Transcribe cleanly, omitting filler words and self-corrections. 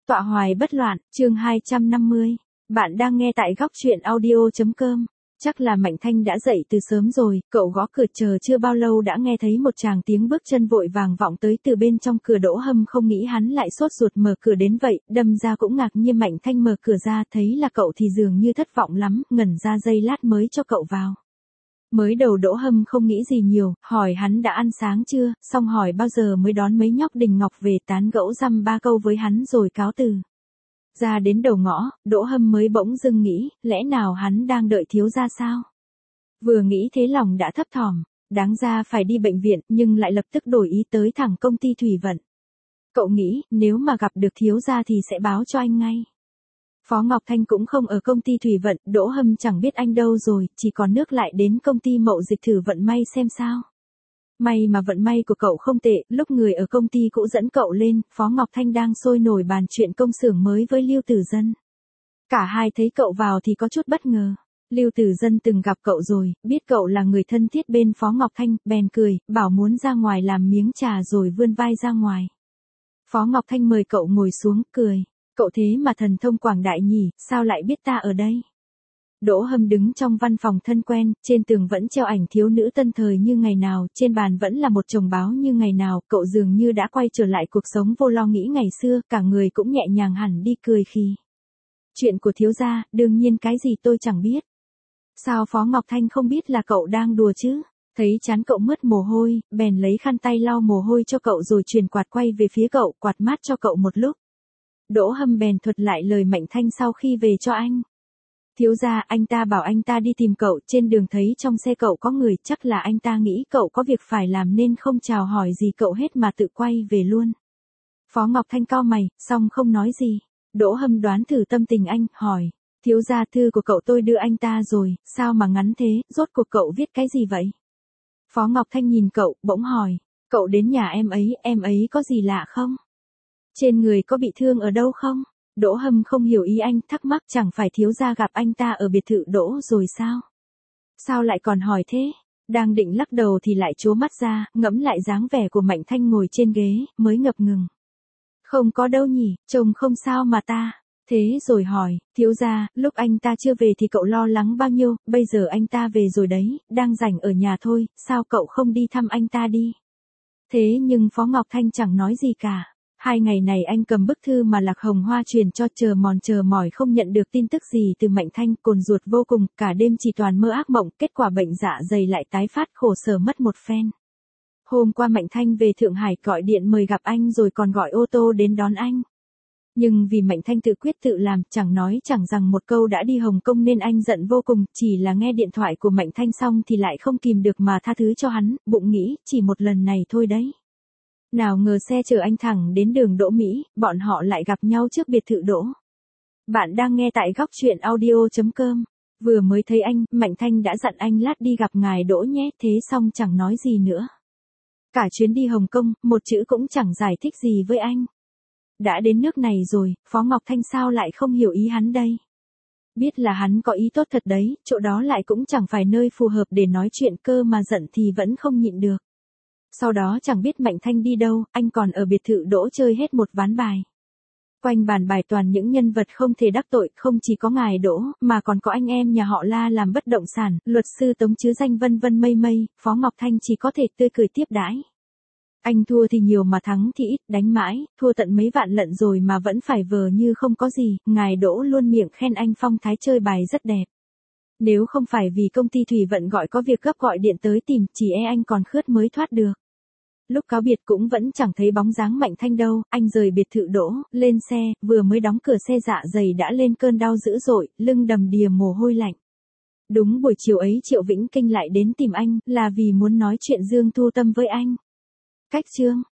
Tọa hoài bất loạn, chương 250. Bạn đang nghe tại góc truyện audio.com. Chắc là Mạnh Thanh đã dậy từ sớm rồi, cậu gõ cửa chờ chưa bao lâu đã nghe thấy một tràng tiếng bước chân vội vàng vọng tới từ bên trong cửa. Đỗ Hâm không nghĩ hắn lại sốt ruột mở cửa đến vậy, đâm ra cũng ngạc nhiên. Mạnh Thanh mở cửa ra thấy là cậu thì dường như thất vọng lắm, ngẩn ra giây lát mới cho cậu vào. Mới đầu Đỗ Hâm không nghĩ gì nhiều, hỏi hắn đã ăn sáng chưa, xong hỏi bao giờ mới đón mấy nhóc Đình Ngọc về, tán gẫu dăm ba câu với hắn rồi cáo từ. Ra đến đầu ngõ, Đỗ Hâm mới bỗng dưng nghĩ, lẽ nào hắn đang đợi thiếu gia sao? Vừa nghĩ thế lòng đã thấp thỏm, đáng ra phải đi bệnh viện nhưng lại lập tức đổi ý tới thẳng công ty thủy vận. Cậu nghĩ, nếu mà gặp được thiếu gia thì sẽ báo cho anh ngay. Phó Ngọc Thanh cũng không ở công ty thủy vận, Đỗ Hâm chẳng biết anh đâu rồi, chỉ còn nước lại đến công ty mậu dịch thử vận may xem sao. May mà vận may của cậu không tệ, lúc người ở công ty cũ dẫn cậu lên, Phó Ngọc Thanh đang sôi nổi bàn chuyện công xưởng mới với Lưu Tử Dân. Cả hai thấy cậu vào thì có chút bất ngờ. Lưu Tử Dân từng gặp cậu rồi, biết cậu là người thân thiết bên Phó Ngọc Thanh, bèn cười, bảo muốn ra ngoài làm miếng trà rồi vươn vai ra ngoài. Phó Ngọc Thanh mời cậu ngồi xuống, cười. Cậu thế mà thần thông quảng đại nhỉ, sao lại biết ta ở đây? Đỗ Hâm đứng trong văn phòng thân quen, trên tường vẫn treo ảnh thiếu nữ tân thời như ngày nào, trên bàn vẫn là một chồng báo như ngày nào, cậu dường như đã quay trở lại cuộc sống vô lo nghĩ ngày xưa, cả người cũng nhẹ nhàng hẳn đi, cười khi. Chuyện của thiếu gia, đương nhiên cái gì tôi chẳng biết. Sao Phó Ngọc Thanh không biết là cậu đang đùa chứ? Thấy trán cậu mướt mồ hôi, bèn lấy khăn tay lau mồ hôi cho cậu rồi truyền quạt quay về phía cậu, quạt mát cho cậu một lúc. Đỗ Hâm bèn thuật lại lời Mạnh Thanh sau khi về cho anh. Thiếu gia, anh ta bảo anh ta đi tìm cậu, trên đường thấy trong xe cậu có người, chắc là anh ta nghĩ cậu có việc phải làm nên không chào hỏi gì cậu hết mà tự quay về luôn. Phó Ngọc Thanh cau mày, xong không nói gì. Đỗ Hâm đoán thử tâm tình anh, hỏi. Thiếu gia, thư của cậu tôi đưa anh ta rồi, sao mà ngắn thế, rốt cuộc cậu viết cái gì vậy? Phó Ngọc Thanh nhìn cậu, bỗng hỏi. Cậu đến nhà em ấy có gì lạ không? Trên người có bị thương ở đâu không? Đỗ Hâm không hiểu ý anh, thắc mắc, chẳng phải thiếu gia gặp anh ta ở biệt thự Đỗ rồi sao? Sao lại còn hỏi thế? Đang định lắc đầu thì lại trố mắt ra, ngẫm lại dáng vẻ của Mạnh Thanh ngồi trên ghế, mới ngập ngừng. Không có đâu nhỉ, trông không sao mà ta. Thế rồi hỏi, thiếu gia, lúc anh ta chưa về thì cậu lo lắng bao nhiêu, bây giờ anh ta về rồi đấy, đang rảnh ở nhà thôi, sao cậu không đi thăm anh ta đi? Thế nhưng Phó Ngọc Thanh chẳng nói gì cả. 2 ngày này anh cầm bức thư mà Lạc Hồng Hoa truyền cho, chờ mỏi không nhận được tin tức gì từ Mạnh Thanh, cồn ruột vô cùng, cả đêm chỉ toàn mơ ác mộng, kết quả bệnh dạ dày lại tái phát, khổ sở mất một phen. Hôm qua Mạnh Thanh về Thượng Hải gọi điện mời gặp anh rồi còn gọi ô tô đến đón anh. Nhưng vì Mạnh Thanh tự quyết tự làm, chẳng nói chẳng rằng một câu đã đi Hồng Kông nên anh giận vô cùng, chỉ là nghe điện thoại của Mạnh Thanh xong thì lại không kìm được mà tha thứ cho hắn, bụng nghĩ, chỉ một lần này thôi đấy. Nào ngờ xe chở anh thẳng đến đường Đỗ Mỹ, bọn họ lại gặp nhau trước biệt thự Đỗ. Bạn đang nghe tại góc truyện audio.com. Vừa mới thấy anh, Mạnh Thanh đã dặn anh lát đi gặp ngài Đỗ nhé, thế xong chẳng nói gì nữa. Cả chuyến đi Hồng Kông, một chữ cũng chẳng giải thích gì với anh. Đã đến nước này rồi, Phó Ngọc Thanh sao lại không hiểu ý hắn đây? Biết là hắn có ý tốt thật đấy, chỗ đó lại cũng chẳng phải nơi phù hợp để nói chuyện, cơ mà giận thì vẫn không nhịn được. Sau đó chẳng biết Mạnh Thanh đi đâu, anh còn ở biệt thự Đỗ chơi hết một ván bài. Quanh bàn bài toàn những nhân vật không thể đắc tội, không chỉ có ngài Đỗ, mà còn có anh em nhà họ La làm bất động sản, luật sư Tống chứ danh vân vân mây mây, Phó Ngọc Thanh chỉ có thể tươi cười tiếp đãi. Anh thua thì nhiều mà thắng thì ít, đánh mãi, thua tận mấy vạn lận rồi mà vẫn phải vờ như không có gì, ngài Đỗ luôn miệng khen anh phong thái chơi bài rất đẹp. Nếu không phải vì công ty thủy vận gọi có việc gấp gọi điện tới tìm, chỉ anh còn khướt mới thoát được. Lúc cáo biệt cũng vẫn chẳng thấy bóng dáng Mạnh Thanh đâu, anh rời biệt thự Đỗ, lên xe, vừa mới đóng cửa xe dạ dày đã lên cơn đau dữ dội, lưng đầm đìa mồ hôi lạnh. Đúng buổi chiều ấy Triệu Vĩnh Kinh lại đến tìm anh, là vì muốn nói chuyện Dương Thu Tâm với anh. Cách chương